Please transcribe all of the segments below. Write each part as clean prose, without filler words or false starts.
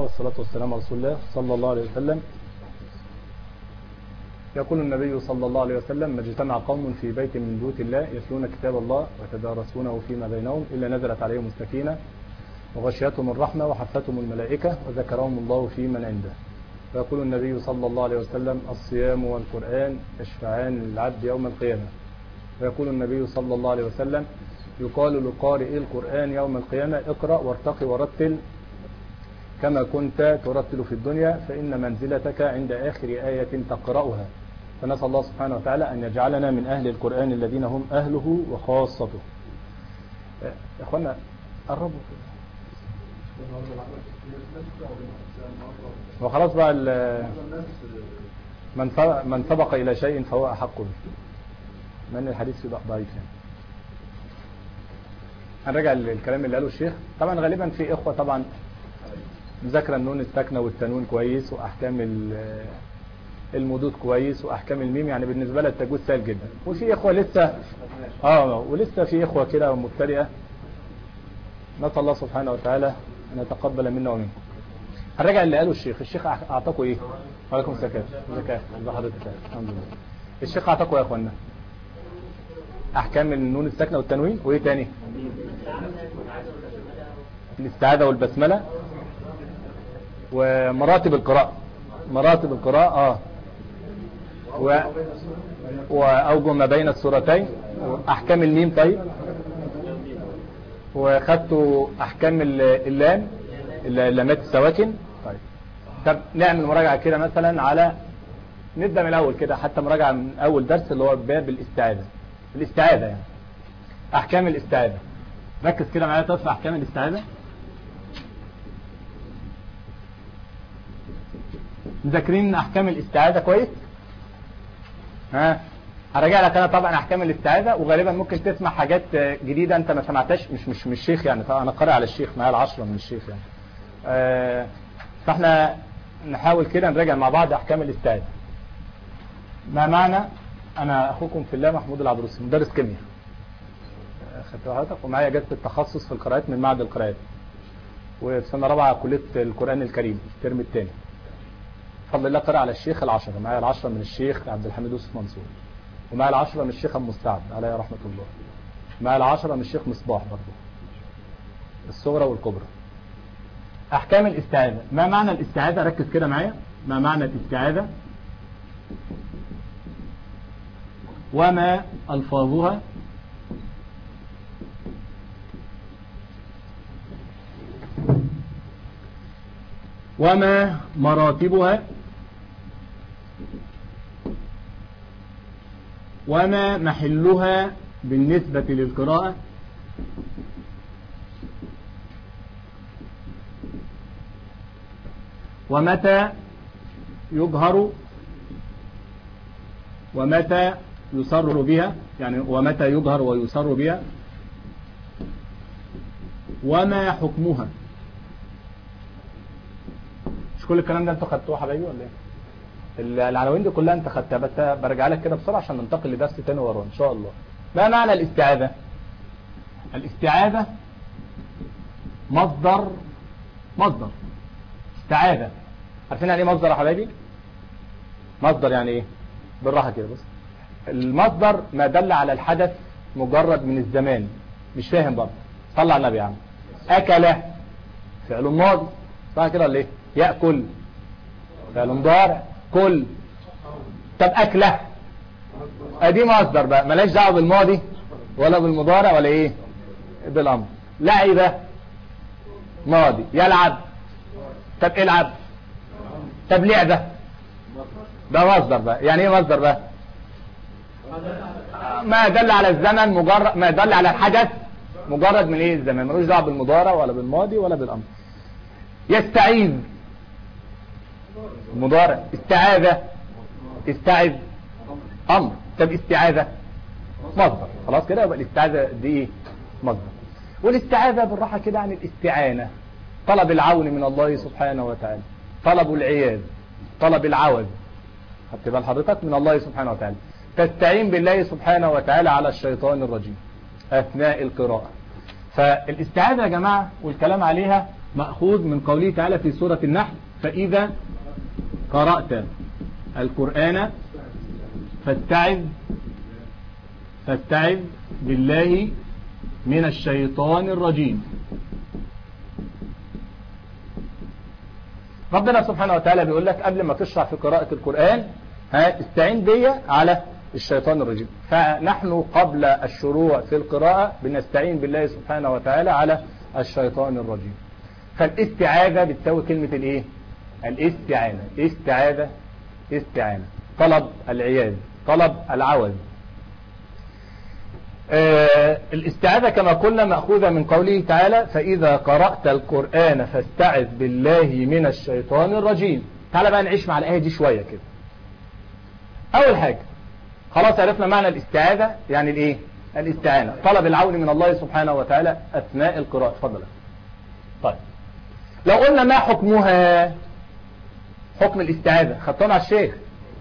والصلاة والسلام على رسول الله صلى الله عليه وسلم. يقول النبي صلى الله عليه وسلم: ما اجتمع قوم في بيت من بيوت الله يتلون كتاب الله ويتدارسونه فيما بينهم إلا نزلت عليهم السكينة وغشيتهم الرحمة وحفتهم الملائكة وذكرهم الله في من عنده. ويقول النبي صلى الله عليه وسلم: الصيام والقرآن يشفعان للعبد يوم القيامة. ويقول النبي صلى الله عليه وسلم: يقال لقارئ القرآن يوم القيامة: اقرأ وارتقي ورتل كما كنت ترتل في الدنيا فإن منزلتك عند آخر آية تقرأها. فنسأل الله سبحانه وتعالى أن يجعلنا من أهل القرآن الذين هم أهله وخاصته. إخوانا قربوا وخلاص بقى، من سبق إلى شيء فهو أحق به، من الحديث في ضعيف يعني. هنرجع للكلام اللي قاله الشيخ. طبعا غالبا في إخوة طبعا مذاكرة النون الساكنة والتنوين كويس، وأحكام المدود كويس، وأحكام الميم، يعني بالنسبة لها التجويد سهل جدا. وفي إخوة لسه ولسه في إخوة كده مبتدئة. نسأل الله سبحانه وتعالى أن يتقبل منا ومنكم. هنرجع اللي قاله الشيخ. الشيخ أعطاكوا إيه؟ وعليكم السلام. زكاة حضرتك. الحمد لله. الشيخ أعطاكوا يا أخوانا أحكام النون الساكنة والتنوين، وإيه تاني؟ الاستعاذة والبسملة ومراتب القراءة. مراتب القراءة وأوجه ما بين السورتين وأحكام الميم. طيب، وخدتوا أحكام اللامات السواكن. طب نعمل مراجعة كده مثلا على، نبدأ من الأول كده، حتى مراجعة من أول درس اللي هو باب الاستعاذة. الاستعاذة يعني أحكام الاستعاذة. ركز كده معايا طرف في أحكام الاستعاذة. مذاكرين أحكام الاستعاذة كويس؟ هرجع لك أنا طبعا أحكام الاستعاذة، وغالبا ممكن تسمع حاجات جديدة أنت ما سمعتهاش، مش الشيخ يعني، أنا قارئ على الشيخ، معايا 10 من الشيخ يعني. فاحنا نحاول كده نراجع مع بعض أحكام الاستعاذة. ما معنى؟ أنا أخوكم في الله محمود العبروسي، مدرس كيمياء، خدت حضرتك، ومعايا إجازة التخصص في القراءات من معهد القراءات، وفي سنة رابعة كلية القرآن الكريم الترم الثاني. بفضل الله قرأ على الشيخ 10، معايا 10 من الشيخ عبد الحميد يوسف منصور، ومعايا 10 من الشيخ المستعد عليه رحمة الله، معايا 10 من الشيخ مصباح برضه، الصغرى والكبرى. أحكام الاستعاذة. ما معنى الاستعاذة؟ ركز كده معايا. ما معنى الاستعاذة؟ وما ألفاظها؟ وما مراتبها؟ وما محلها بالنسبة للقراءة؟ ومتى يجهر ومتى يسر بها، يعني ومتى يجهر ويسر بها؟ وما حكمها؟ مش كل الكلام ده انتوا خدتوه حبايبي ولا ايه؟ العناوين دي كلها انت خدتها، بس برجع لك كده بسرعه عشان ننتقل لدرس تاني وراه ان شاء الله. ما معنى الاستعاذة؟ الاستعاذة مصدر استعاذة. عارفين يعني ايه مصدر يا حبايبي؟ مصدر يعني ايه؟ بالراحه كده بص. المصدر ما دل على الحدث مجرد من الزمان. مش فاهم برضه؟ صلى على النبي يا عم. اكل فعل ماضي، صح كده ولا ايه؟ ياكل فعل مضارع. كل. طب اكله ادي مصدر بقى، مالهاش دعوه بالماضي ولا بالمضارع ولا ايه؟ بالامر. لعب ماضي. يلعب. طب العب. طب لعبه ده مصدر بقى. يعني ايه مصدر بقى؟ ما دل على الزمن مجرد، ما دل على الحدث مجرد من ايه؟ الزمن، ملوش دعوه بالمضارع ولا بالماضي ولا بالامر. يستعيذ مضارع. استعاذ امر. طب استعاذة مصدر. خلاص كده يبقى الاستعاذة دي ايه؟ مصدر. والاستعاذة بالراحة كده عن الاستعانة، طلب العون من الله سبحانه وتعالى، طلب العياذ، طلب العوذ. خدت بال حضرتك؟ من الله سبحانه وتعالى. تستعين بالله سبحانه وتعالى على الشيطان الرجيم أثناء القراءة. فالاستعاذة يا جماعة والكلام عليها مأخوذ من قوله تعالى في سورة النحل: فإذا قرأت القرآن فاستعذ بالله من الشيطان الرجيم. ربنا سبحانه وتعالى بيقول لك قبل ما تشرع في قراءة القرآن استعين بي على الشيطان الرجيم. فنحن قبل الشروع في القراءة بنستعين بالله سبحانه وتعالى على الشيطان الرجيم. فالاستعاذة بتساوي كلمة الايه؟ الاستعانة. استعانة، طلب العياذ، طلب العوذ. الاستعاذة كما قلنا مأخوذة من قوله تعالى: فإذا قرأت القرآن فاستعذ بالله من الشيطان الرجيم. تعالى بقى نعيش مع الآية دي شوية كده. أول حاجة خلاص عرفنا معنى الاستعاذة، يعني الايه؟ الاستعانة، طلب العون من الله سبحانه وتعالى أثناء القراءة. اتفضل. طيب لو قلنا ما حكمها، حكم الاستعاذة، خدتونا على الشيخ.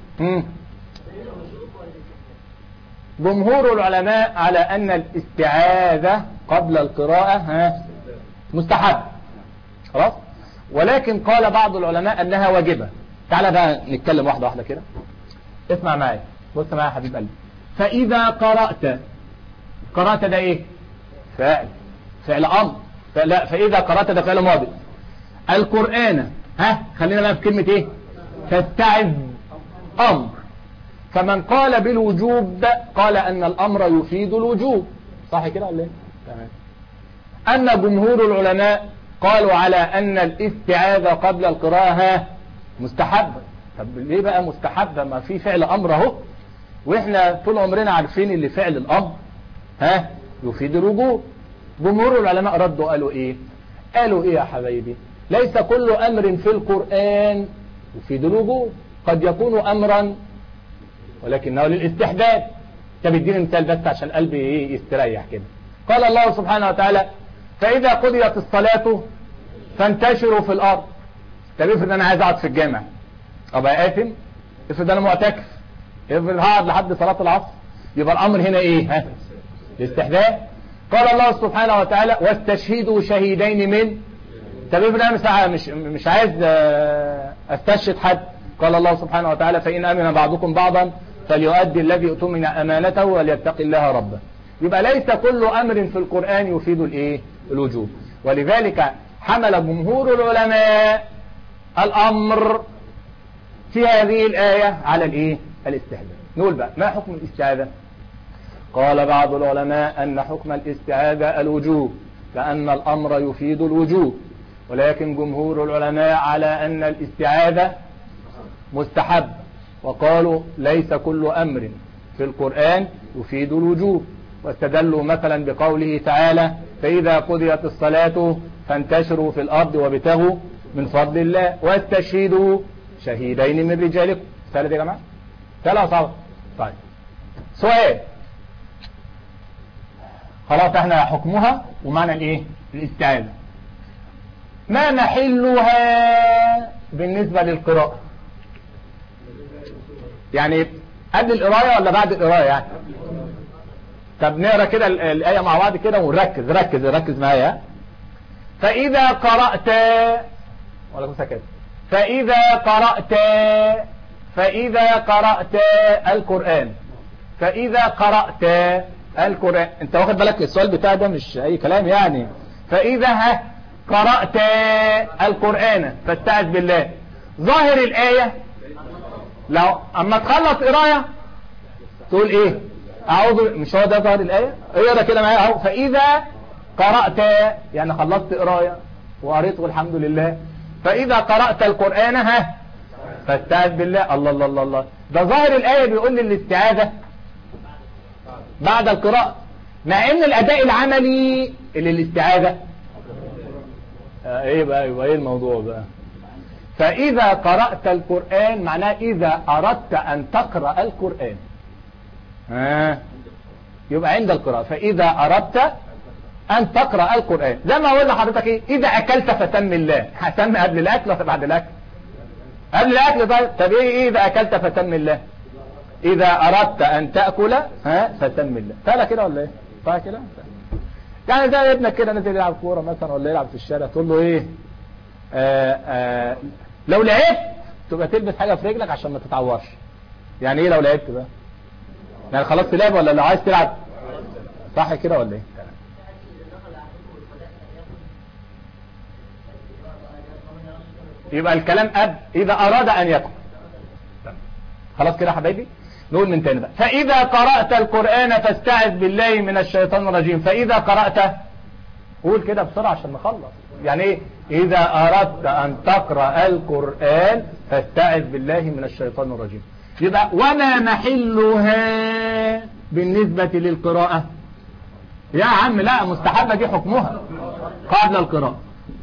جمهور العلماء على أن الاستعاذة قبل القراءة مستحب، خلاص، ولكن قال بعض العلماء أنها واجبة. تعال بقى نتكلم واحدة واحدة كده. اسمع معي، بص معي يا حبيب قلبي. فإذا قرأت ده ايه؟ فعل أمر. لا، فإذا قرأت ده فعل ماضي. القرآن خلينا بقى في كلمة ايه؟ فاستعذ، أمر. فمن قال بالوجوب قال أن الأمر يفيد الوجوب، صح كده ولا ايه؟ تمام. أن جمهور العلماء قالوا على أن الاستعاذة قبل القراءة مستحبة. طب ليه بقى مستحبة؟ ما في فعل أمر اهو، واحنا طول عمرنا عارفين اللي فعل الأمر يفيد الوجوب. جمهور العلماء ردوا قالوا ايه؟ قالوا ايه يا حبايبي؟ ليس كل أمر في القرآن يفيد الوجوب، قد يكون أمرا ولكنه للاستحباب. طب اديني مثال بس عشان قلبي ايه يستريح كده. قال الله سبحانه وتعالى: فإذا قضيت الصلاة فانتشروا في الأرض. طب افرض أنا عايز أقعد في الجامع، أبقى آثم؟ افرض أنا معتكف، افرض هقعد لحد صلاة العصر، يبقى الأمر هنا ايه؟ الاستحباب. قال الله سبحانه وتعالى: واستشهدوا شهيدين من. طب افرض أنا مش عايز استشهد حد، قال الله سبحانه وتعالى: فإن أمن بعضكم بعضا فليؤدي الذي اؤتمن أمانته وليتق الله ربه. يبقى ليس كل أمر في القرآن يفيد الايه؟ الوجوب. ولذلك حمل جمهور العلماء الأمر في هذه الآية على الايه؟ الاستحباب. نقول بقى ما حكم الاستعاذة؟ قال بعض العلماء أن حكم الاستعاذة الوجوب، لأن الأمر يفيد الوجوب. ولكن جمهور العلماء على أن الاستعاذة مستحب، وقالوا ليس كل أمر في القرآن يفيد الوجوب. واستدلوا مثلا بقوله تعالى: فإذا قضيت الصلاة فانتشروا في الأرض وابتغوا من فضل الله واستشهدوا شهيدين من رجالكم. سهل يا جماعة؟ سهل صعب؟ طيب سؤال، خلاص احنا حكمها ومعنى الايه؟ الاستعاذة. ما محلها بالنسبة للقراءة؟ يعني قبل القراءة ولا بعد القراءة يعني؟ طب نقرا كده الآية مع بعض كده ونركز، ركز معايا. فإذا قرأت، ولا سكت، فإذا قرأت القرآن، فإذا قرأت القرآن، انت واخد بالك السؤال بتاع ده مش اي كلام يعني. فإذا قرأت القرآن فاستعذ بالله. ظاهر الآية لو اما تخلص قرايه تقول ايه؟ اعوذ، مش هو ده ظاهر الايه؟ اقرا كده معايا اهو. فاذا قرات يعني خلصت قرايه وقريت والحمد لله. فاذا قرات القران فاستعذ بالله. الله الله الله الله، ده ظاهر الايه بيقول لي الاستعاذه بعد القراءه، مع ان الاداء العملي اللي الاستعاذه ايه بقى؟ يبقى ايه الموضوع بقى؟ فإذا قرأت القرآن معناه إذا أردت أن تقرأ القرآن، يبقى عند القراءة. فإذا أردت أن تقرأ القرآن، زي ما قلنا حضرتك إيه؟ إذا أكلت فسم الله. هسمي قبل الأكل ولا بعد الأكل؟ قبل الأكل. طب إيه إذا أكلت فسم الله؟ إذا أردت أن تأكل فسم الله. تعالى كده ولا إيه؟ تعالى كده. يعني زي ابنك كده نازل يلعب كوره مثلا ولا يلعب في الشارع، تقول له ايه لو لعبت تبقى تلبس حاجه في رجلك عشان ما تتعورش. يعني ايه لو لعبت بقى؟ يعني خلاص تلعب ولا لو عايز تلعب؟ صح كده ولا ايه؟ يبقى الكلام اذا اراد ان يكون. خلاص كده يا حبايبي. نقول من تاني بقى. فاذا قرأت القرآن فاستعذ بالله من الشيطان الرجيم. فاذا قرأت، قول كده بسرعة عشان نخلص. يعني ايه؟ اذا اردت ان تقرأ القرآن فاستعذ بالله من الشيطان الرجيم. يبقى وما محلها بالنسبة للقراءة؟ يا عم لا، مستحبة دي حكمها قبل القراءة.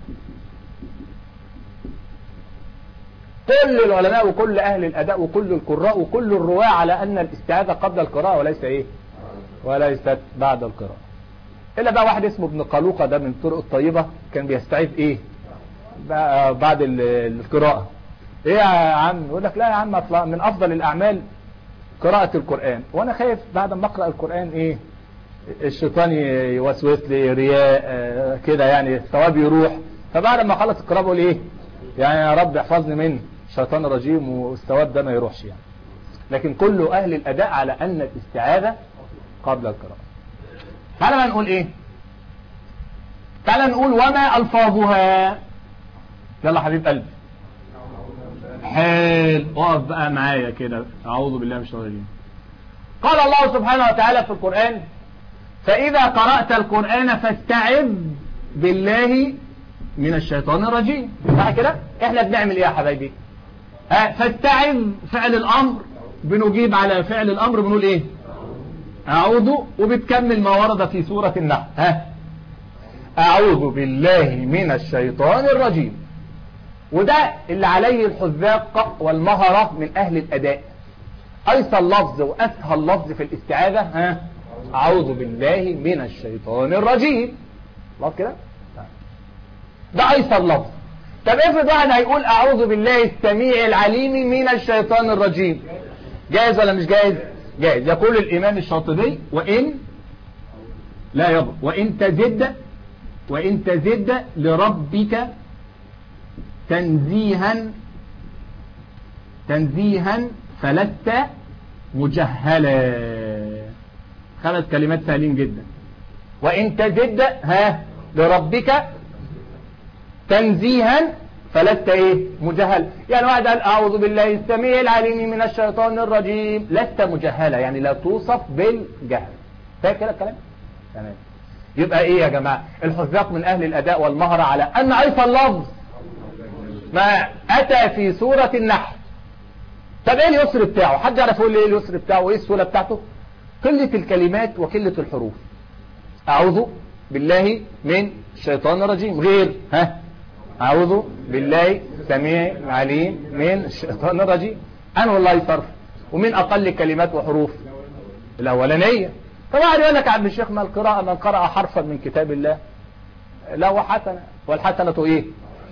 كل العلماء وكل اهل الاداء وكل القراء وكل الرواة على ان الاستعاذة قبل القراءة وليس ايه؟ وليست بعد القراءة. الا بقى واحد اسمه ابن قلوقة، ده من الطرق الطيبة، كان بيستعيذ ايه؟ بعد القراءة. ايه يا عم؟ يقول لك لا يا عم، اطلع من افضل الاعمال قراءة القرآن، وانا خايف بعد ما اقرأ القرآن ايه؟ الشيطان يوسوس لي، رياء كده يعني، الثواب يروح. فبعد ما اخلص القراءة بقول ايه؟ يعني يا رب احفظني من الشيطان الرجيم والثواب ده ما يروحش يعني. لكن كل اهل الاداء على ان الاستعاذة قبل القراءة. تعالى بقى نقول ايه؟ تعالى نقول وما الفاظها. يلا حبيب قلبي، حال اقف بقى معايا كده. اعوذ بالله من الشيطان الرجيم. قال الله سبحانه وتعالى في القرآن: فإذا قرأت القرآن فاستعذ بالله من الشيطان الرجيم. صح كده؟ احنا بنعمل ايه يا حبايبي؟ فاستعذ فعل الامر، بنجيب على فعل الامر بنقول ايه؟ اعوذ، وبتكمل ما ورد في سورة النحل. اعوذ بالله من الشيطان الرجيم. وده اللي عليه الحذاق والمهرة من اهل الاداء. ايسر لفظ واسهل لفظ في الاستعاذة اعوذ بالله من الشيطان الرجيم. خلاص كده؟ ده ايسر لفظ. طب افرض واحد هيقول اعوذ بالله السميع العليم من الشيطان الرجيم، جائز ولا مش جائز؟ جائز. يقول الامام الشاطبي: لا يضر، وان تزد لربك تنزيها فلست مجهلا. 5 كلمات سهلين جدا. وان تزد لربك تنزيها فلست ايه؟ مجهل. يعني واحد قال اعوذ بالله السميع العليم من الشيطان الرجيم، لست مجهلا، يعني لا توصف بالجهل. فاهم كده الكلام؟ تمام. يبقى ايه يا جماعه؟ الحذاق من اهل الاداء والمهرة على ان ايسر لفظ ما اتى في سورة النحل. طب ايه اليسر بتاعه؟ حد يعرف يقول لي ايه اليسر بتاعه وايه السهوله بتاعته؟ قلة الكلمات وقلة الحروف. اعوذ بالله من الشيطان الرجيم، غير اعوذ بالله السميع العليم من الشيطان الرجيم. انا والله صرف ومن اقل كلمات وحروف الاولانيه. طبعا يقول لك عبد الشيخ: ما القراءه من قرأ حرفا من كتاب الله له حسنه، والحسنه ايه؟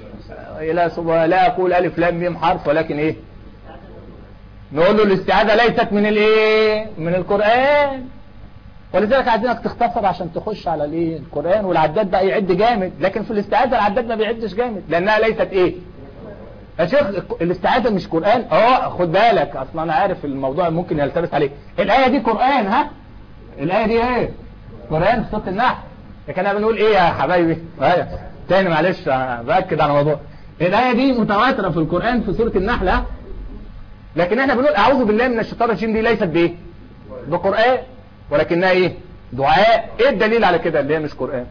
لا اقول الف لام ميم حرف، ولكن ايه؟ نقول له الاستعاذة ليست من الايه؟ من القرآن. ولذلك عايزينك تختصر عشان تخش على الايه؟ القرآن، والعداد بقى يعد جامد. لكن في الاستعاذة العداد ما بيعدش جامد لانها ليست ايه؟ يا شيخ الاستعاذة مش قرآن. خد بالك، اصلا انا عارف الموضوع ممكن يلتبس عليك. الآية دي قرآن. الآية دي ايه؟ قرآن في سورة النحل. لكن انا بنقول ايه يا حبايبي؟ تاني معلش باكد على الموضوع. الآية دي متواترة في القرآن في سورة النحل. لكن احنا بنقول اعوذ بالله من الشيطان الرجيم، دي ليست بايه؟ بقرآن، ولكنها ايه؟ دعاء. ايه الدليل على كده اللي هي مش قرآن؟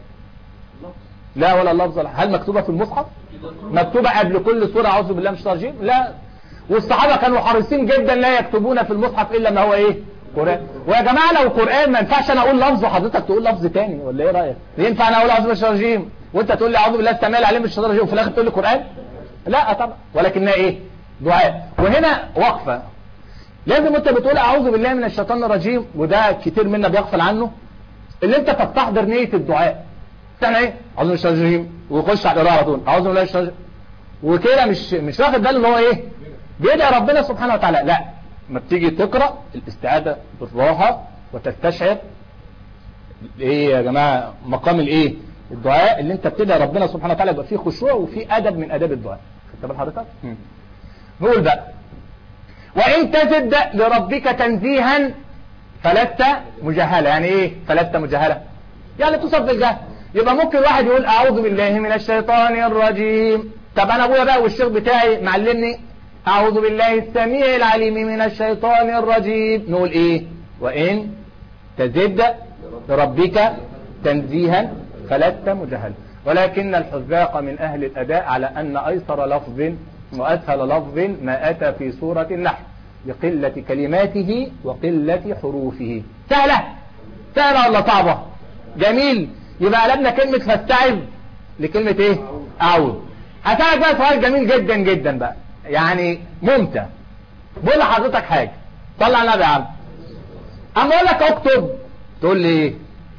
لا ولا اللفظ. هل مكتوبة في المصحف؟ مكتوبة قبل كل سورة اعوذ بالله من الشيطان الرجيم؟ لا. والصحابة كانوا حريصين جدا لا يكتبون في المصحف الا ما هو ايه؟ قرآن. ويا جماعة لو قرآن ما ينفعش انا اقول لفظ وحضرتك تقول لفظ تاني، ولا ايه رأيك؟ ينفع انا اقول اعوذ بالله من الشيطان الرجيم وانت تقول لي اعوذ بالله السميع العليم من الشيطان الرجيم وفي الاخر تقول لي قرآن؟ لا طبعا. ولكنها ايه؟ دعاء. وهنا وقفة، لازم انت بتقول اعوذ بالله من الشيطان الرجيم، وده كتير منا بيغفل عنه، اللي انت تستحضر نية الدعاء. استنى ايه؟ اعوذ بالله من الشيطان الرجيم ويخش على القراءة على طول اعوذ بالله من الشيطان الرجيم، وكده مش واخد باله ان هو ايه؟ بيدعي ربنا سبحانه وتعالى. لا، ما بتيجي تقرأ الاستعاذة بالراحة وتستشعر ايه يا جماعة مقام الايه؟ الدعاء اللي انت بتدعي ربنا سبحانه وتعالى يبقى فيه خشوع وفيه ادب من اداب الدعاء. خدت بال حضرتك؟ نقول بقى وان تزد لربك تنزيها فلست مجهلة. يعني ايه فلست مجهلة؟ يعني تصف بالجهل. يبقى ممكن واحد يقول اعوذ بالله من الشيطان الرجيم. طب انا ابويا بقى والشيخ بتاعي معلمني اعوذ بالله السميع العليم من الشيطان الرجيم. نقول ايه؟ وان تزد لربك تنزيها فلست مجهلا. ولكن الحذاق من اهل الاداء على ان ايسر لفظ واسهل لفظ ما اتى في سورة النحل لقلة كلماته وقلة حروفه. سهلة ولا صعبة؟ جميل. يبقى قلبنا كلمة فاستعذ لكلمة ايه؟ اعوذ. هسألك بقى سؤال جميل جدا جدا بقى يعني ممتع. بقول لحضرتك حاجة طلع على النبي يا عم. اما اقول لك اكتب تقول لي ايه؟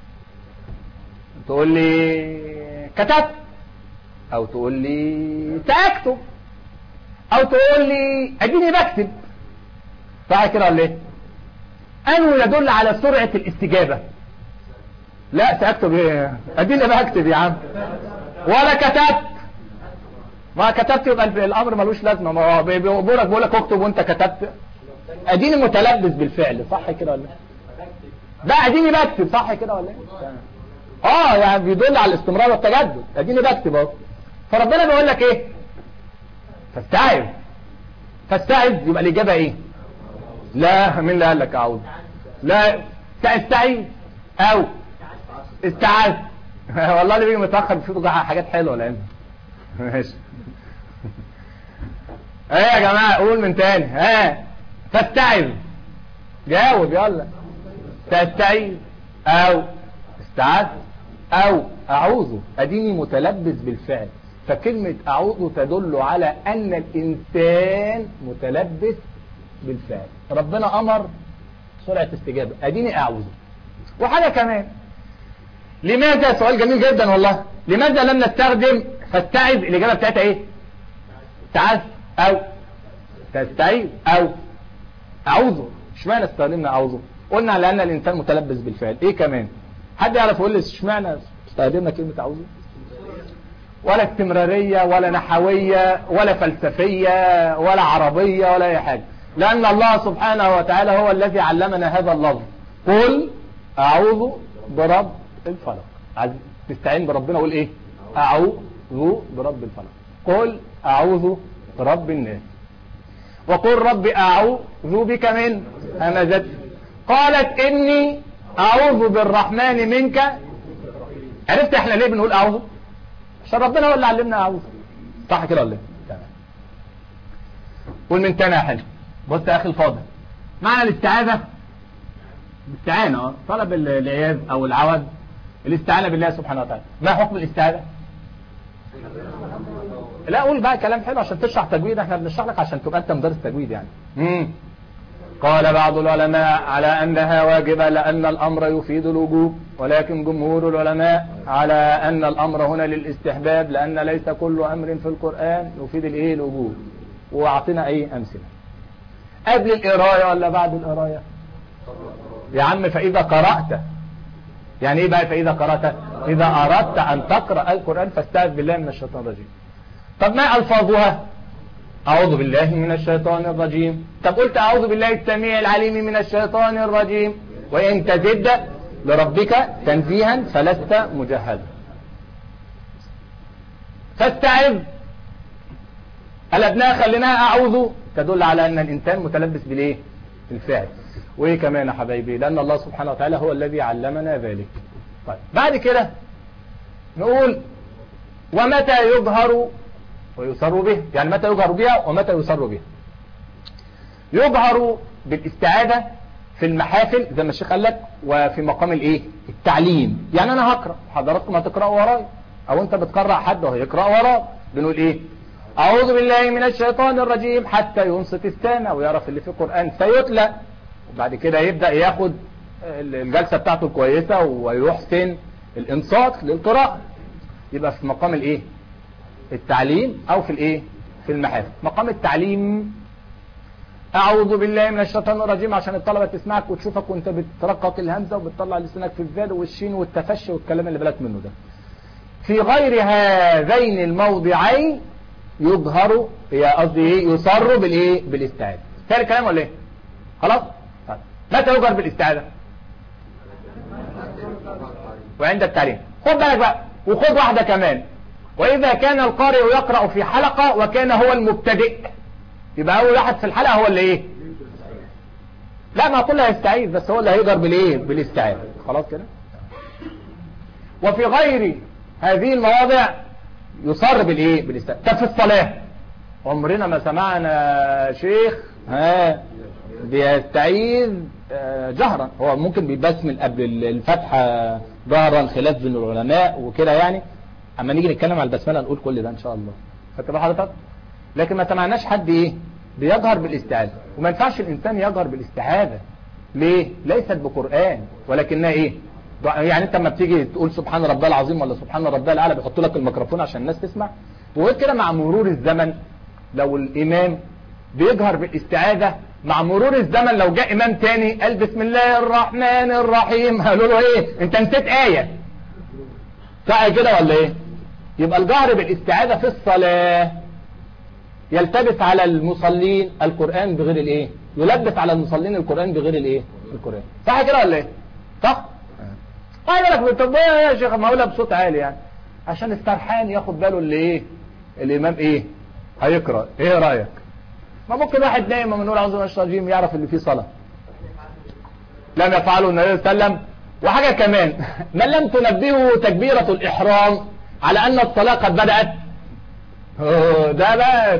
تقول لي كتبت، او تقول لي سأكتب، او تقول لي اديني بكتب. صح كده ولا ايه؟ انه يدل على سرعة الاستجابة. لا سأكتب ايه؟ اديني بكتب يا عم. ولا كتبت. ما كتبت يبقى الامر ملوش لازمه. ما هو بيقول لك اكتب وانت كتبت. اديني متلبس بالفعل. صح كده ولا ايه؟ بقى اديني بكتب. صح كده ولا ايه؟ يعني بيدل على الاستمرار والتجدد. اديني بكتب اهو. فربنا بيقول لك ايه؟ فاستعذ يبقى الاجابه ايه؟ لا مين اللي قال لك اعوذ؟ لا تستعيذ او استعاذ. والله اللي بيجي متاخر بيشوفوا حاجات حلوه لان ماشي. ايه يا جماعه قول من تاني. فاستعذ. جاوب يلا. تستعيذ او استعاذ او اعوذ. اديني متلبس بالفعل. فكلمة اعوذ تدل على ان الانسان متلبس بالفعل. ربنا امر سرعة استجابة. اديني اعوذ. وحاجة كمان، لماذا سؤال جميل جدا والله، لماذا لم نستخدم فاستعذ؟ الاجابة بتاعتها ايه؟ استعاذ او تستعيذ او اعوذ. اشمعنى استخدمنا اعوذ؟ قلنا لان الانسان متلبس بالفعل. ايه كمان؟ حد يعرف يقول لي اشمعنى استخدمنا كلمة اعوذ؟ ولا استمرارية ولا نحوية ولا فلسفية ولا عربية ولا اي حاجة. لان الله سبحانه وتعالى هو الذي علمنا هذا اللفظ. قل اعوذ برب الفلق. عايز تستعين بربنا قول ايه؟ اعوذ برب الفلق. قل اعوذ برب الناس. وقل رب اعوذ بك من همزات. قالت اني اعوذ بالرحمن منك. عرفت احنا ليه بنقول اعوذ؟ عشان ربنا هو اللي علمنا اعوذ. صح كده ولا ايه؟ تمام. قول من تاني يا حلو. بص يا اخي الفاضل، معنى الاستعاذة الاستعانة طلب العياذ او العوذ، الاستعانة بالله سبحانه وتعالى. ما حكم الاستعاذة؟ لا قول بقى كلام حلو عشان تشرح تجويد. احنا بنشرح لك عشان تبقى انت مدرس تجويد يعني. قال بعض العلماء على انها واجبة لان الامر يفيد الوجوب، ولكن جمهور العلماء على ان الامر هنا للاستحباب لان ليس كل امر في القرآن يفيد الايه؟ الوجوب. واعطينا اي امثلة قبل القرايه ولا بعد القرايه؟ يا عم فاذا قرأت. يعني ايه بقى فاذا قرأت؟ اذا اردت ان تقرأ القرآن فاستعذ بالله من الشيطان الرجيم. طب ما الفاظها؟ اعوذ بالله من الشيطان الرجيم. طب قلت اعوذ بالله السميع العليم من الشيطان الرجيم. وان تزد لربك تنزيها فلست مجهلا. فاستعذ قلبناها خليناها اعوذ تدل على ان الانسان متلبس بالايه؟ بالفعل. وايه كمان يا حبايبي؟ لان الله سبحانه وتعالى هو الذي علمنا ذلك. طيب بعد كده نقول ومتى يظهر ويسر به. يعني متى يجهر بها ومتى يسر بها؟ يظهر بالاستعاذة في المحافل زي ما الشيخ قال لك، وفي مقام الايه؟ التعليم. يعني انا هقرأ حضراتكم هتقرأوا وراي، او انت بتقرأ حد وهو يقرأ وراك. بنقول ايه؟ اعوذ بالله من الشيطان الرجيم حتى ينصت السامع ويعرف اللي في القرآن فيتلى. وبعد كده يبدأ ياخد الجلسة بتاعته الكويسة ويحسن الانصات للقراءة. يبقى في مقام الايه؟ التعليم او في الايه؟ في المحافل. مقام التعليم اعوذ بالله من الشيطان الرجيم عشان الطلبه تسمعك وتشوفك وانت بترقق الهمزه وبتطلع لسانك في الزاد والشين والتفشي والكلام اللي بالك منه ده. في غير هذين الموضعين يظهر قصدي ايه يصر بالايه بالاستعاذه. فاهم الكلام ولا ايه؟ خلاص. طيب متى يجهر بالاستعاذه؟ وعند التعليم. خد بالك بقى وخد واحده كمان. واذا كان القارئ يقرأ في حلقه وكان هو المبتدئ، يبقى اول واحد في الحلقه هو اللي ايه؟ لا ما كله هيستعيذ بس هو اللي هيجهر بالايه؟ بالاستعاذه. خلاص كده. وفي غير هذه المواضع يصر بالايه؟ بالاستعاذه. طب في الصلاه عمرنا ما سمعنا شيخ بيستعيذ جهرا. هو ممكن بيبسمل قبل الفتحه جهرا خلاف بين العلماء وكده يعني. اما نيجي نتكلم على البسمله نقول كل ده ان شاء الله. خدت بال حضرتك؟ لكن ما سمعناش حد ايه بيجهر بالاستعاذه. وما ينفعش الانسان يجهر بالاستعاذه. ليه؟ ليست بقران ولكنها ايه؟ يعني انت لما بتيجي تقول سبحان ربي العظيم ولا سبحان ربي الاعلى بيحط لك الميكروفون عشان الناس تسمع. وغير كده مع مرور الزمن لو الامام بيجهر بالاستعاذه مع مرور الزمن لو جاء امام تاني قال بسم الله الرحمن الرحيم قالوا له ايه؟ انت نسيت ايه. صح كده ولا ايه؟ يبقى الجهر بالاستعاذه في الصلاه يلتبس على المصلين القرآن بغير الايه؟ يلبس على المصلين القرآن بغير الايه؟ القرآن. صح كده ولا ايه؟ صح؟ طيب لك طب يا شيخ ما اقولها بصوت عالي يعني عشان السرحان ياخد باله اللي ايه؟ الامام ايه؟ هيقرأ. ايه رأيك؟ ما ممكن واحد نايم من نقول اعوذ بالله من الشيطان الرجيم يعرف اللي فيه صلاة. لم يفعله النبي صلى الله عليه وسلم. وحاجة كمان من لم تنبهه تكبيرة الإحرام على أن الصلاة قد بدأت ده بقى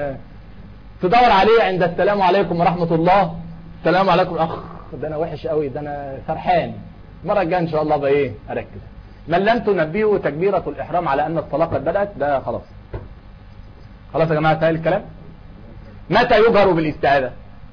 تدور عليه عند السلام عليكم ورحمة الله. السلام عليكم اخ ده انا وحش قوي ده انا فرحان. المره الجايه ان شاء الله بقى ايه اركز. من لم تنبهه تكبيرة الإحرام على أن الصلاة قد بدأت ده خلاص. خلاص يا جماعة سهل الكلام. متى يجهر بالاستعاذة؟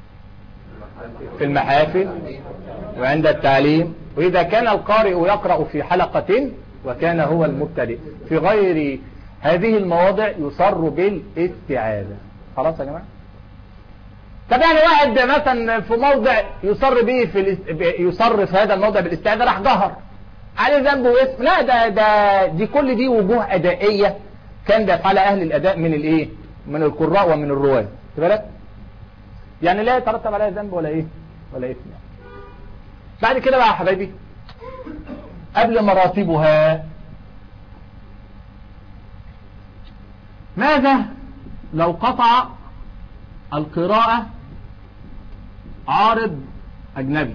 في المحافل وعند التعليم وإذا كان القارئ يقرأ في حلقة وكان هو المبتدئ. في غير هذه المواضع يصر بالاستعاذة. خلاص يا جماعة. طب يعني واحد مثلا في موضع يصر به يصر في هذا الموضع بالاستعاذة راح جهر عليه ذنب واسم. لا دي كل دي وجوه أدائية كان بيفعلها أهل الأداء من الايه؟ من القراء ومن الرواة. بالك؟ يعني لا يترتب عليها ذنب ولا ايه؟ ولا اسم. بعد كده بقى يا حبايبي قبل مراتبها ماذا لو قطع القراءة عارض أجنبي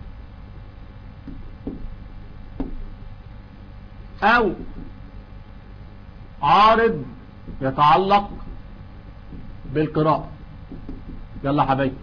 أو عارض يتعلق بالقراءة؟ يلا حبايبي.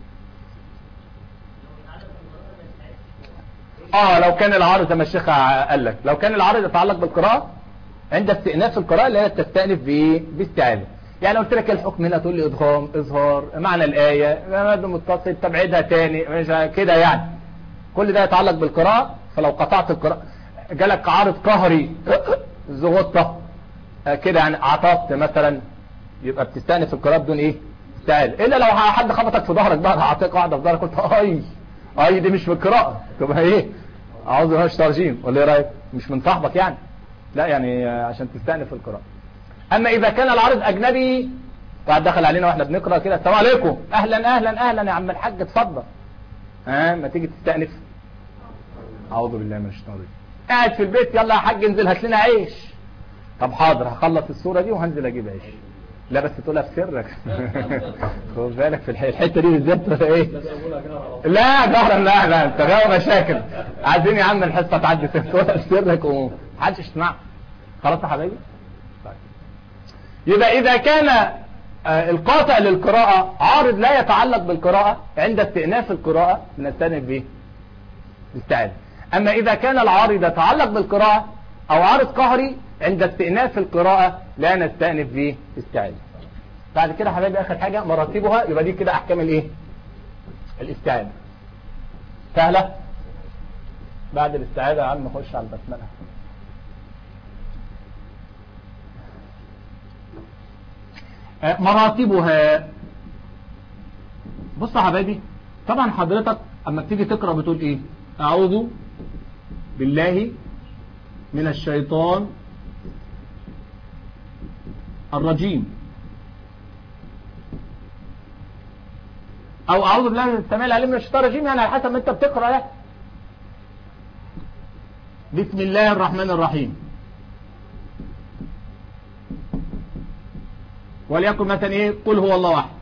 لو كان العارض زي ما الشيخ قال لك لو كان العارض يتعلق بالقراءة عند استئناف القراءة اللي هي تستأنف باستعاذة. يعني قلت لك الحكم هنا تقول لي ادغام اظهار معنى الآية مد متصل تبعيدها تاني مش كده يعني. كل ده يتعلق بالقراءة. فلو قطعت القراءة جالك عارض قهري زغطة كده يعني عطفت مثلا يبقى بتستأنف القراءة بدون ايه؟ استعاذة. الا لو حد خبطك في ظهرك بقى اعطيك واحدة في ظهرك قلت اي دي مش في القراءة تبقى ايه؟ اعوذ بالله من الشيطان الرجيم ولا ايه رايك؟ مش من صاحبك يعني. لا يعني عشان تستأنف القراءة. اما اذا كان العارض اجنبي واحد دخل علينا واحنا بنقرا كده السلام عليكم اهلا اهلا اهلا يا عم الحاج اتفضل. ما تيجي تستأنف اعوذ بالله من الشيطان الرجيم. قاعد في البيت يلا يا حاج انزل هات لنا عيش. طب حاضر هخلص الصورة دي وهنزل اجيب عيش. لا بس تقولها في سرك. خد بالك في الحته دي بالذات ولا ايه؟ لا جهرا لا انت غاوي مشاكل. عايزين يا عم الحصه تعدي تقولها في سرك ومحدش يسمع. خلاص يا حبايبي؟ طيب. يبقى اذا كان القاطع للقراءه عارض لا يتعلق بالقراءه عند استئناف القراءه نستأنف به باستعاذة. اما اذا كان العارض يتعلق بالقراءه او عارض قهري عند استئناف القراءة لا نستأنف به استعاذة. بعد كده حبايبي اخر حاجة مراتبها. يبقى دي كده احكام الايه؟ الاستعاذة. سهلة. بعد الاستعاذة يا عم نخش على البسملة. مراتبها بص يا حبايبي، طبعا حضرتك اما بتيجي تقرأ بتقول ايه؟ اعوذ بالله من الشيطان الرجيم، او اعوذ بالله السميع العليم من الشيطان الرجيم، يعني على حسب ما انت بتقرأ ده. بسم الله الرحمن الرحيم، وليكن مثلا ايه؟ قل هو الله احد.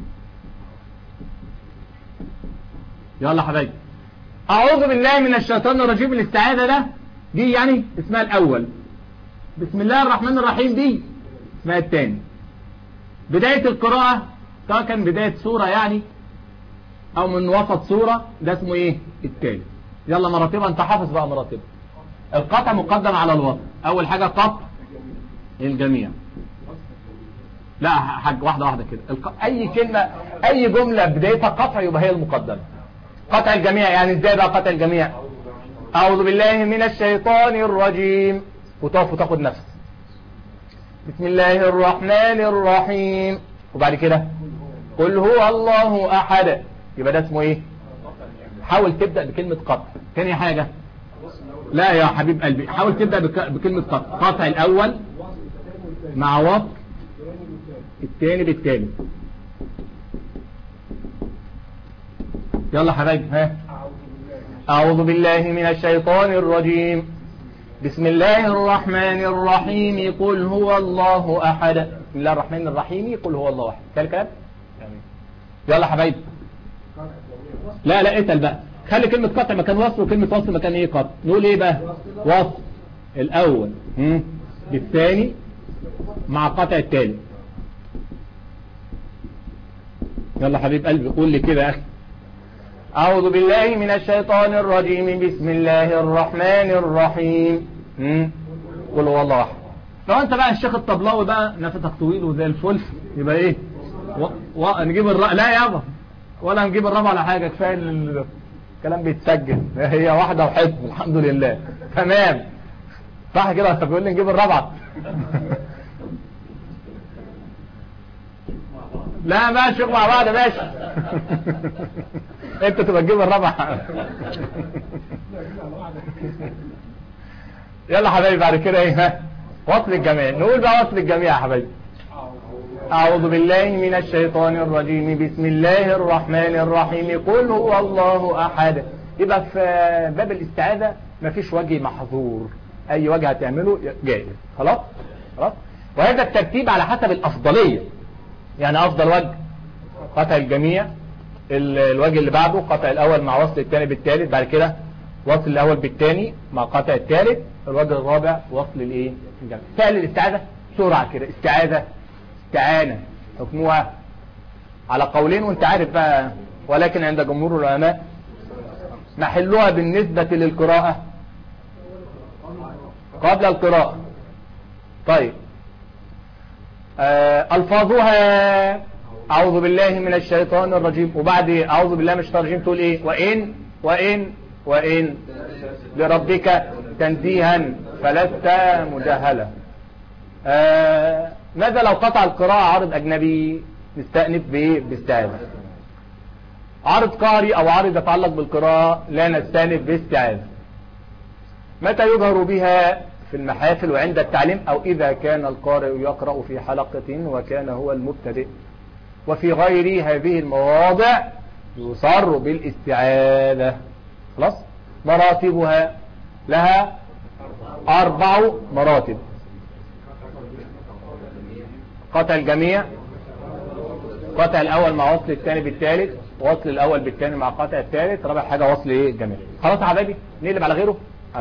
يلا حبايبي، اعوذ بالله من الشيطان الرجيم، الاستعاذة ده دي يعني اسمها الاول. بسم الله الرحمن الرحيم دي اسمها الثاني. بداية القراءة سواء كان بداية سورة يعني او من وسط سورة ده اسمه ايه؟ الثالث. يلا مراتبها، انت حافظ بقى مراتبها. القطع مقدم على الوسط. اول حاجة قطع الجميع. لا حاجة واحدة كده، اي كلمة اي جملة بدايتها قطع يبقى هي المقدمة. قطع الجميع يعني ازاي بقى قطع الجميع؟ اعوذ بالله من الشيطان الرجيم، وتقف وتاخد نفس. بسم الله الرحمن الرحيم، وبعد كده قل هو الله احد، يبقى ده اسمه ايه؟ حاول تبدأ بكلمة قطع. تاني حاجة، لا يا حبيب قلبي، حاول تبدأ بكلمة قطع. قطع الاول مع وصل الثاني بالثالث. يلا حبايبي، ها. أعوذ بالله من الشيطان الرجيم، بسم الله الرحمن الرحيم، قل هو الله أحد. بسم الله الرحمن الرحيم، قل هو الله أحد. كده كلام؟ يلا حبايبي، لا اتقل بقى، خلي كلمة قطع مكان وصل وكلمة وصل مكان ايه؟ قطع. نقول ايه بقى؟ وصل الأول بالثاني مع قطع الثالث. يلا حبيب قلبي قول لي كده يا أخي. أعوذ بالله من الشيطان الرجيم، بسم الله الرحمن الرحيم، قل هو الله أحد. لو أنت بقى الشيخ الطبلاوي بقى نفسك طويل وزي الفل، يبقى إيه؟ نجيب لا يابا، ولا نجيب الرابعة ولا حاجة، كفاية الكلام بيتسجل، هي واحدة وحفظ الحمد لله تمام صح كده. بيقول لي نجيب الرابعة لا ماشي مع بعض ماشي انت تبقى تجيب الرابعة يلا حبايبي بعد كده ايه؟ وصل الجميع. نقول بقى وصل الجميع يا حبايبي. أعوذ بالله من الشيطان الرجيم، بسم الله الرحمن الرحيم، قل هو الله أحد. يبقى في باب الاستعاذة مفيش وجه محظور، أي وجه هتعمله جائز. خلاص. وهذا الترتيب على حسب الأفضلية، يعني أفضل وجه قطع الجميع، الوجه اللي بعده قطع الأول مع وصل الثاني بالثالث، بعد كده وصل الأول بالثاني مع قطع الثالث، الوجه الرابع وصل الايه؟ الجميع. سهل الاستعاذة بسرعة كده. استعاذة، استعانة، حكمها على قولين وانت عارف بقى، ولكن عند جمهور العلماء محلها بالنسبة للقراءة قبل القراءة. طيب ألفاظها أعوذ بالله من الشيطان الرجيم، وبعد أعوذ بالله من الشيطان الرجيم تقول إيه؟ وإن لربك تنزيها فلست مجهلا. ماذا لو قطع القراءة عارض أجنبي؟ نستأنف باستعاذة. عارض قاري أو عارض يتعلق بالقراءة لا نستأنف باستعاذة. متى يجهر بها؟ في المحافل وعند التعليم، أو إذا كان القارئ يقرأ في حلقة وكان هو المبتدئ. وفي غير هذه المواضع يصر بالاستعاذة. خلاص. مراتبها لها 4 مراتب. قطع الجميع، قطع الأول مع وصل الثاني بالثالث، وصل الأول بالثاني مع قطع الثالث، رابع حاجة وصل ايه؟ الجميع. خلاص يا حبايبي، نقلب على غيره.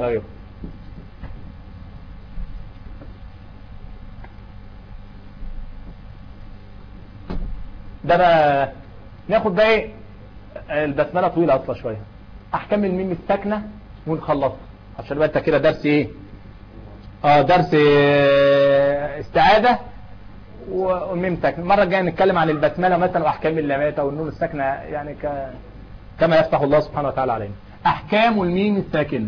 ده بقى ناخد بقى ايه؟ البسمله طويله اصلا شويه. احكام الميم الساكنه ونخلصها عشان بقى انت كده درس ايه؟ درس استعاذه والميم ساكنه. المره الجايه نتكلم عن البسمله مثلا واحكام اللامات والنون الساكنه، يعني كما يفتح الله سبحانه وتعالى علينا. احكام الميم الساكنه.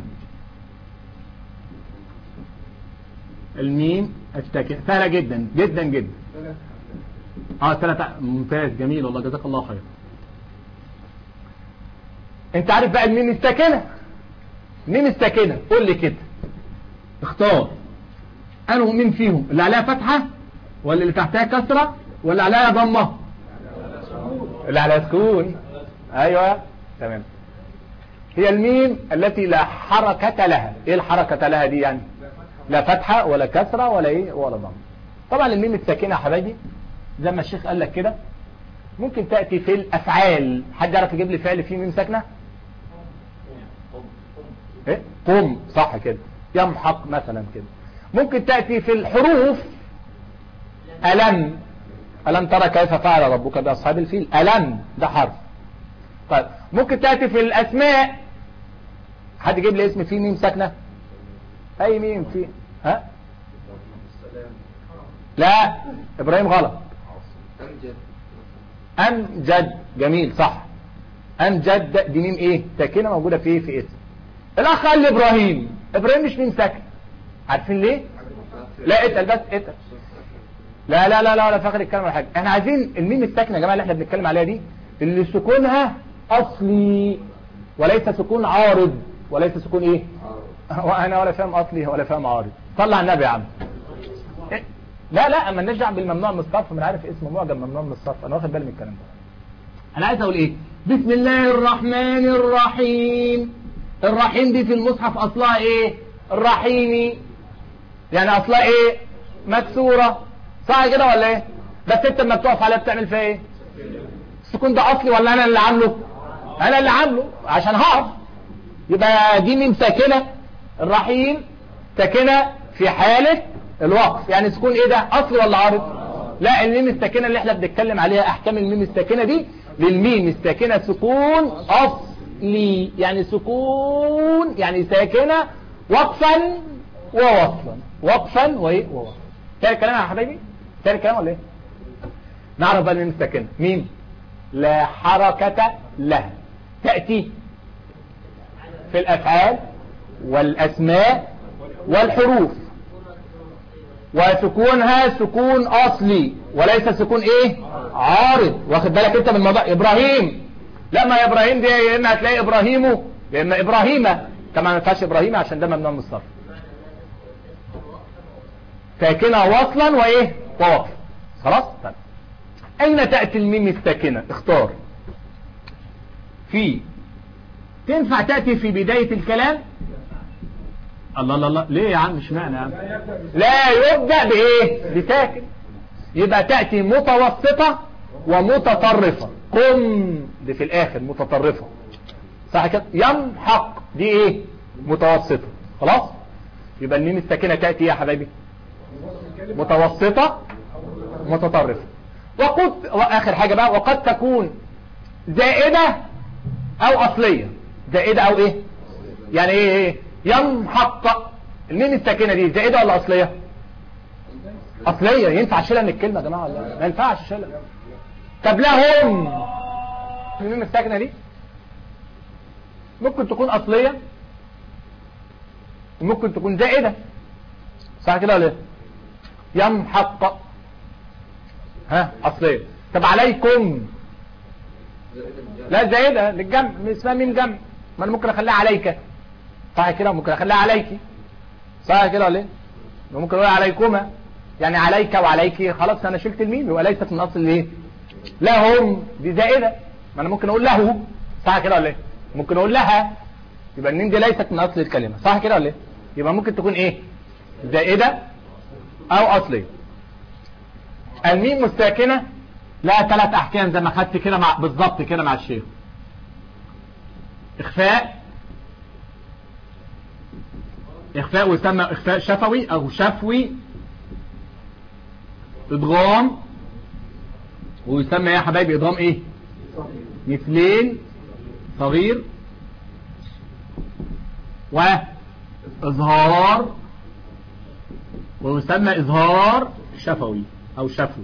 الميم الساكنه سهله جدا جدا جدا. 3 ممتاز جميل والله جزاك الله خير. انت عارف بقى الميم الساكنة. ميم الساكنة قول لي كده، اختار انه مين فيهم، اللي عليها فتحة ولا اللي تحتها كسرة ولا عليها ضمة؟ اللي عليها سكون. ايوه تمام. هي الميم التي لا حركة لها. ايه الحركة لها دي يعني؟ لا فتحة ولا كسرة ولا ايه ولا ضمة. طبعا الميم الساكنة يا حبايبي زي ما الشيخ قال لك كده ممكن تأتي في الافعال. حد يعرف يجيب لي فعل فيه ميم ساكنة؟ ايه قم، صح كده. يمحق مثلا كده. ممكن تأتي في الحروف. ألم ترى كيف فعل ربك بأصحاب الفيل. ألم ده حرف. طيب ممكن تأتي في الأسماء. حد يجيب لي اسم فيه ميم ساكنة؟ أي ميم فيه؟ ها؟ لا إبراهيم غلط. أمجد جميل صح. أمجد دي ميم إيه؟ ساكنة موجودة في إيه؟ في اسم. الأخ قال لي إبراهيم. إبراهيم مش ميم ساكنة. عارفين ليه؟ لا اتقل بس اتقل. لا لا لا لا ولا فاكر الكلام ولا حاجه. احنا عايزين الميم الساكنه يا جماعه اللي احنا بنتكلم عليها دي اللي سكونها اصلي وليس سكون عارض. وليس سكون ايه؟ وانا ولا فاهم اصلي ولا فاهم عارض. صلى على النبي يا عم. إيه؟ لا لا اما نرجع بالممنوع من الصرف. من عارف اسم معجم ممنوع من الصرف. انا واخد بالي من الكلام ده. انا عايز اقول ايه؟ بسم الله الرحمن الرحيم. الرحيم دي في المصحف اصلها ايه؟ الرحيمي. يعني اصلها ايه؟ مكسوره. صح كده ولا ايه؟ بس انت لما بتقف عليها بتعمل فيها ايه؟ السكون ده اصلي ولا انا اللي عامله؟ انا اللي عامله عشان هقف. يبقى دي ميم ساكنه. الرحيم ساكنه في حاله الوقف. يعني سكون ايه ده؟ اصلي ولا عارض؟ لا الميم الساكنه اللي احنا بنتكلم عليها احكام الميم الساكنه دي للميم الساكنه سكون اصلي. يعني سكون يعني ساكنه وقفا ووصلا. وقفا وايه ووصلا. تاني الكلام يا حبايبي؟ تاني الكلام ولا ايه؟ نعرف بقى الميم الساكنه. ميم لا حركة لها تأتي في الأفعال والأسماء والحروف وسكونها سكون أصلي وليس سكون إيه؟ عارض. واخد بالك أنت من الموضوع؟ إبراهيم لا ما يا إبراهيم دي يا إما هتلاقي إبراهيمه يا إما إبراهيمة. طبعا ما ينفعش إبراهيم عشان ده ممنوع من الصرف. ساكنة وصلا وإيه؟ ووقف. خلاص؟ طيب أين تأتي الميم الساكنة؟ اختار. في تنفع تأتي في بداية الكلام؟ الله الله الله ليه يا عم؟ اشمعنى يا عم؟ لا يبدأ بإيه؟ بساكن. يبقى تأتي متوسطة ومتطرفة. قم دي في الآخر متطرفة. صح كده؟ يمحق دي إيه؟ متوسطة. خلاص؟ يبقى الميم الساكنة تأتي يا حبايبي متوسطة متطرفة. وآخر حاجة بقى وقد تكون زائدة أو أصلية. زائدة أو إيه؟ يعني إيه؟ يمحق. الميم الساكنة دي زائدة ولا أصلية؟ أصلية. ينفع أشيلها من الكلمة يا جماعة ولا ما ينفعش أشيلها؟ طب لهم الميم الساكنة دي ممكن تكون أصلية وممكن تكون زائدة. صح كده ولا إيه؟ يمحق ها أصلية. طب عليكم لا زائدة للجمع اسمها ميم جمع. ما أنا ممكن أخليها عليك. صح كده؟ ممكن أخليها عليكي. صح كده ولا إيه؟ ممكن أقول عليكما يعني عليك وعليكي. خلاص أنا شلت الميم يبقى ليست من أصل الإيه؟ لهم دي زائدة. ما أنا ممكن أقول له. صح كده ولا إيه؟ ممكن أقول لها. يبقى الميم دي ليست من أصل الكلمة. صح كده ولا إيه؟ يبقى ممكن تكون إيه؟ زائدة أو أصلية. الميم الساكنة لها 3 أحكام زي ما خدت كده مع بالظبط كده مع الشيخ. إخفاء ويسمى إخفاء شفوي أو شفوي. إدغام ويسمى يا حبايبي إدغام إيه؟ مثلين صغير. وإظهار ويسمى إظهار شفوي أو شفوي.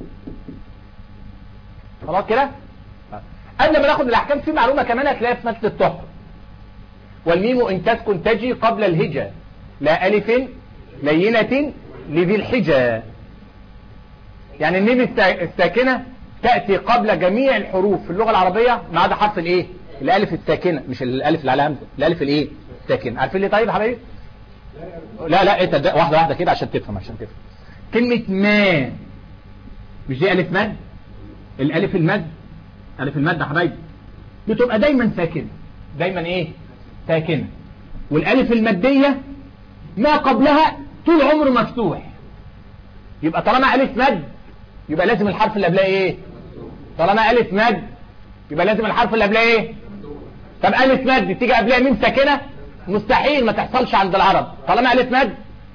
خلاص كده؟ قبل ما ناخد الأحكام في معلومة كمان هتلاقيها في متن التحفة. والميم إن تسكن تجي قبل الهجا لا ألف لينة لذي الحجا. يعني الميم الساكنة تأتي قبل جميع الحروف في اللغة العربية ما عدا حرف الإيه؟ الالف الساكنه، مش الالف اللي على همزه، الالف الايه الساكنه. عارفين ليه طيب يا حبايبي؟ لا ايه، واحده واحده كده عشان تفهم. كلمه ما مش دي الف مد؟ الالف المد، الف المد يا حبايبي بتبقى دايما ساكنه، دايما ايه ساكنه. والالف الماديه ما قبلها طول عمره مفتوح. يبقى طالما الف مد يبقى لازم الحرف اللي قبلها ايه؟ طالما الف مد يبقى لازم الحرف اللي قبلها ايه؟ طب الف مد تيجي قبلها ميم ساكنه؟ مستحيل، ما تحصلش عند العرب. طالما الف مد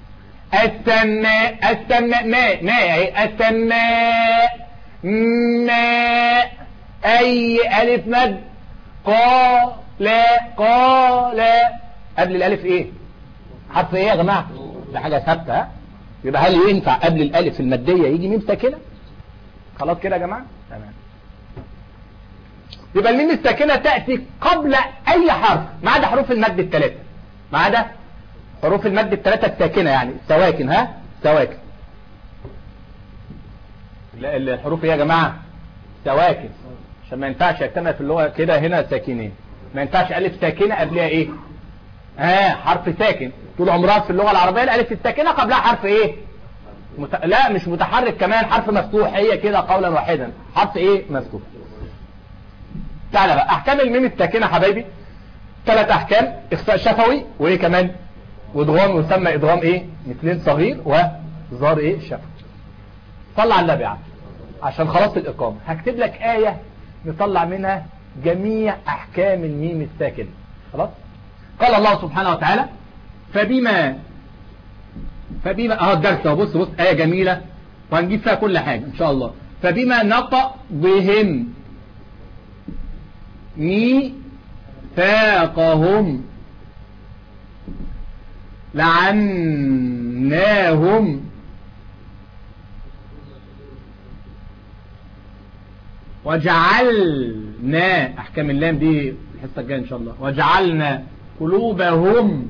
السماء ما اهي، السماء ما اي الف مد قال قبل الالف ايه؟ حرف ايه يا جماعه؟ ده حاجه ثابته. يبقى هل ينفع قبل الالف الماديه يجي ميم ساكنه؟ خلاص كده يا جماعه؟ تمام. يبقى الميم الساكنه تاتي قبل اي حرف ما عدا حروف المد الثلاثه، ما عدا حروف المد الثلاثه الساكنه، يعني سواكن. سواكن. الحروف ايه يا جماعه؟ سواكن، عشان ما ينفعش يجتمع في اللغه كده هنا ساكنين. ما ينفعش الف ساكنه قبلها ايه؟ حرف ساكن. طول عمرها في اللغه العربيه الالف الساكنه قبلها حرف ايه؟ لا مش متحرك، كمان حرف مفتوح. هي كده قولا واحدا حرف ايه؟ مفتوح. تعالى بقى احكام الميم الساكنه حبايبي. 3 احكام: اخفاء شفوي، وايه كمان؟ وادغام يسمى ادغام ايه؟ مثلين صغير، وظهار ايه؟ شفوي. صلى على النبي عشان خلاص الاقامه. هكتب لك ايه نطلع منها جميع احكام الميم الساكنه. خلاص. قال الله سبحانه وتعالى: فبما الدرس اهو. بص ايه جميله وهنجيب فيها كل حاجه ان شاء الله. فبما نقضهم ميثاقهم لعناهم وجعلنا، احكام اللام دي الحصه الجايه ان شاء الله. وجعلنا قلوبهم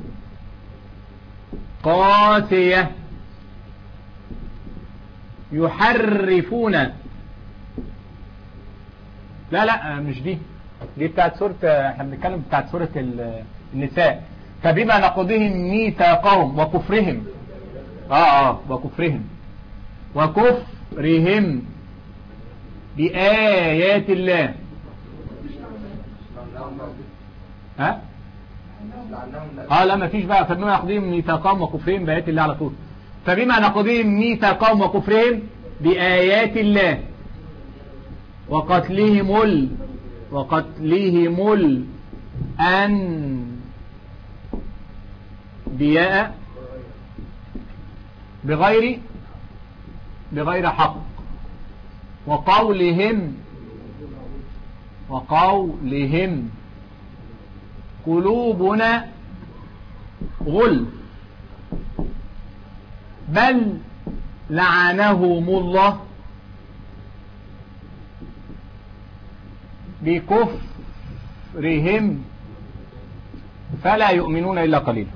قاسيه يحرفون. لا مش دي بتاعت سوره، احنا بنتكلم بتاعت سوره النساء. فبما نقضهم ميثاقهم وكفرهم وكفرهم بآيات الله. لا ما فيش بقى. فبما نقضهم ميثاقهم وكفرهم بآيات الله على طول. فبما نقضهم ميثاقهم وكفرهم بآيات الله وقتلهم الأنبياء بغير حق وقولهم قلوبنا غل بل لعنهم الله بكفرهم فلا يؤمنون إلا قليلا.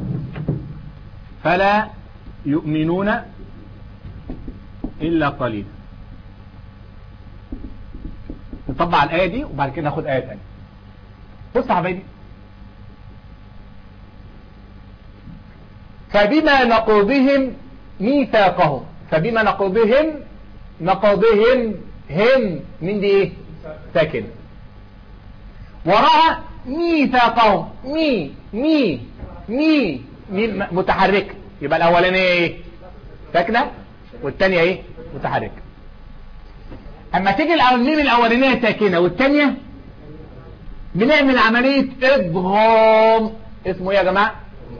فلا يؤمنون إلا قليلا. نطبع الآية دي وبعد كده ناخد آية تانية. بص يا حبايبي، فبما نقضهم ميثاقهم. فبما نقضهم هم من دي ايه؟ ساكن. وراء ميثاقهم مي متحركه. يبقى الاولانيه ايه؟ ساكنه والثانيه ايه؟ متحركه. اما تيجي الميم الاولانيه ساكنه والثانيه بنعمل عمليه ادغام. اسمه ايه يا جماعه؟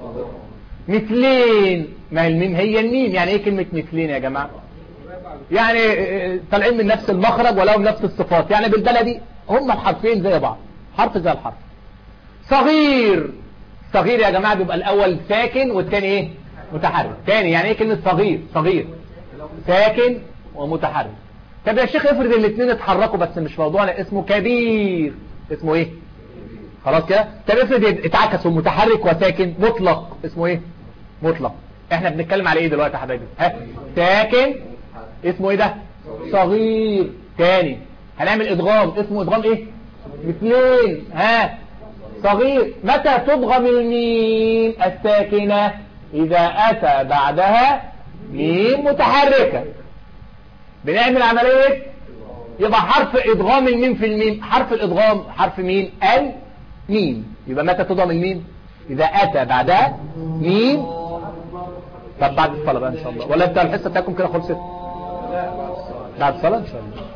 مثلين. ما الميم هي الميم. يعني ايه كلمه مثلين يا جماعه؟ يعني طالعين من نفس المخرج ولهم نفس الصفات. يعني بالبلدي هم الحرفين زي بعض، حرف زي الحرف. صغير يا جماعه بيبقى الاول ساكن والثاني ايه؟ متحرك. ثاني يعني ايه كلمه صغير؟ ساكن ومتحرك. طب يا شيخ افرض الاثنين اتحركوا بس مش موضوعنا، اسمه كبير. اسمه ايه؟ خلاص كده. طب افرض اتعكسوا متحرك وساكن مطلق، اسمه ايه؟ مطلق. احنا بنتكلم على ايه دلوقتي يا حبايبي؟ ساكن اسمه ايه ده؟ صغير. تاني هنعمل ادغام، اسمه ادغام ايه؟ 2. ها صغير. متى تضغم الميم الساكنة؟ إذا أتى بعدها ميم متحركة. بنعمل عملية يبقى حرف إضغام الميم في الميم. حرف الإضغام حرف مين؟ الميم. يبقى متى تضغم الميم؟ إذا أتى بعدها ميم. طب بعد الصلاة بقى إن شاء الله، ولا أنت الحصة بتاعكم كده خلصت؟ بعد الصلاة إن شاء الله.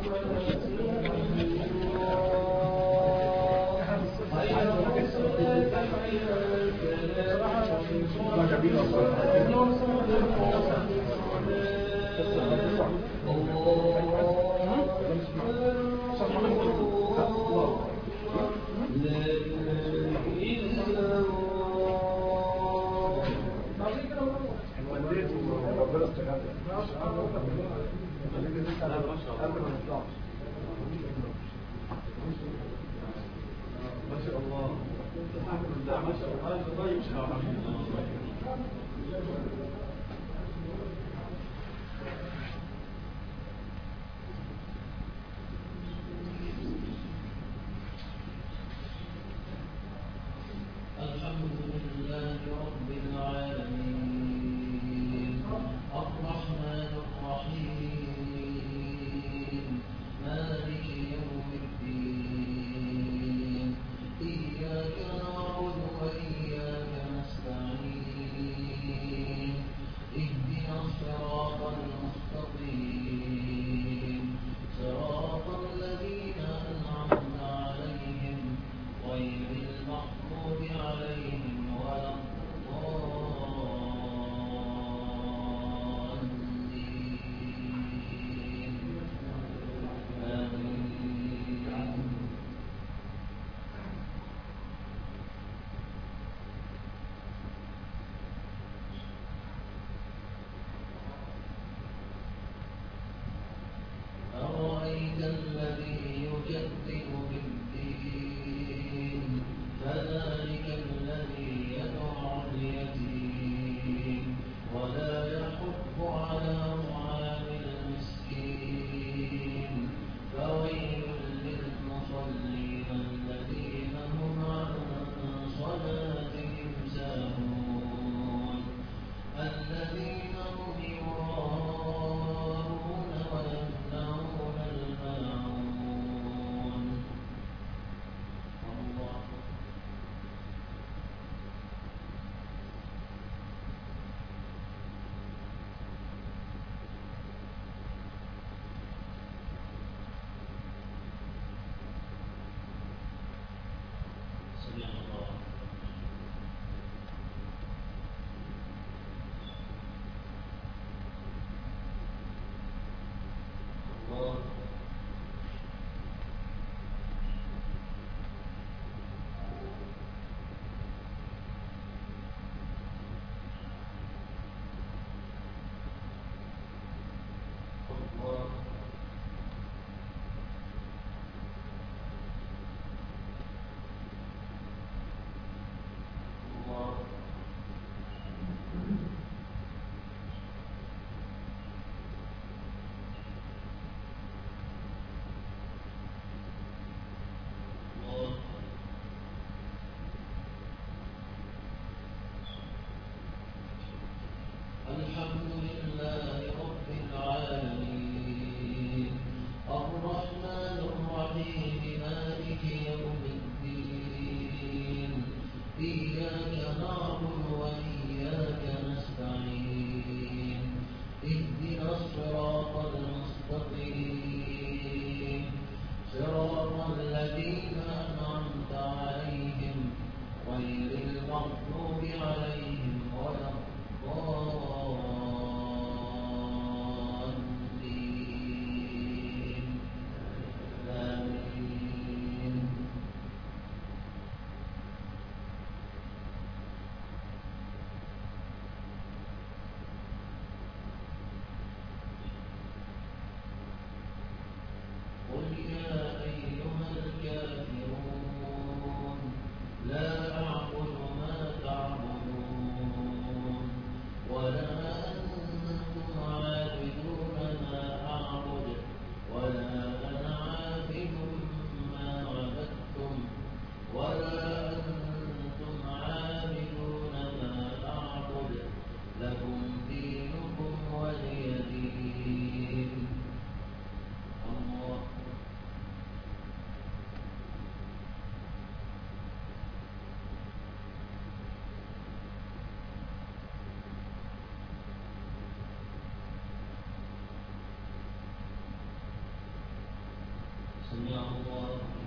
سمع الله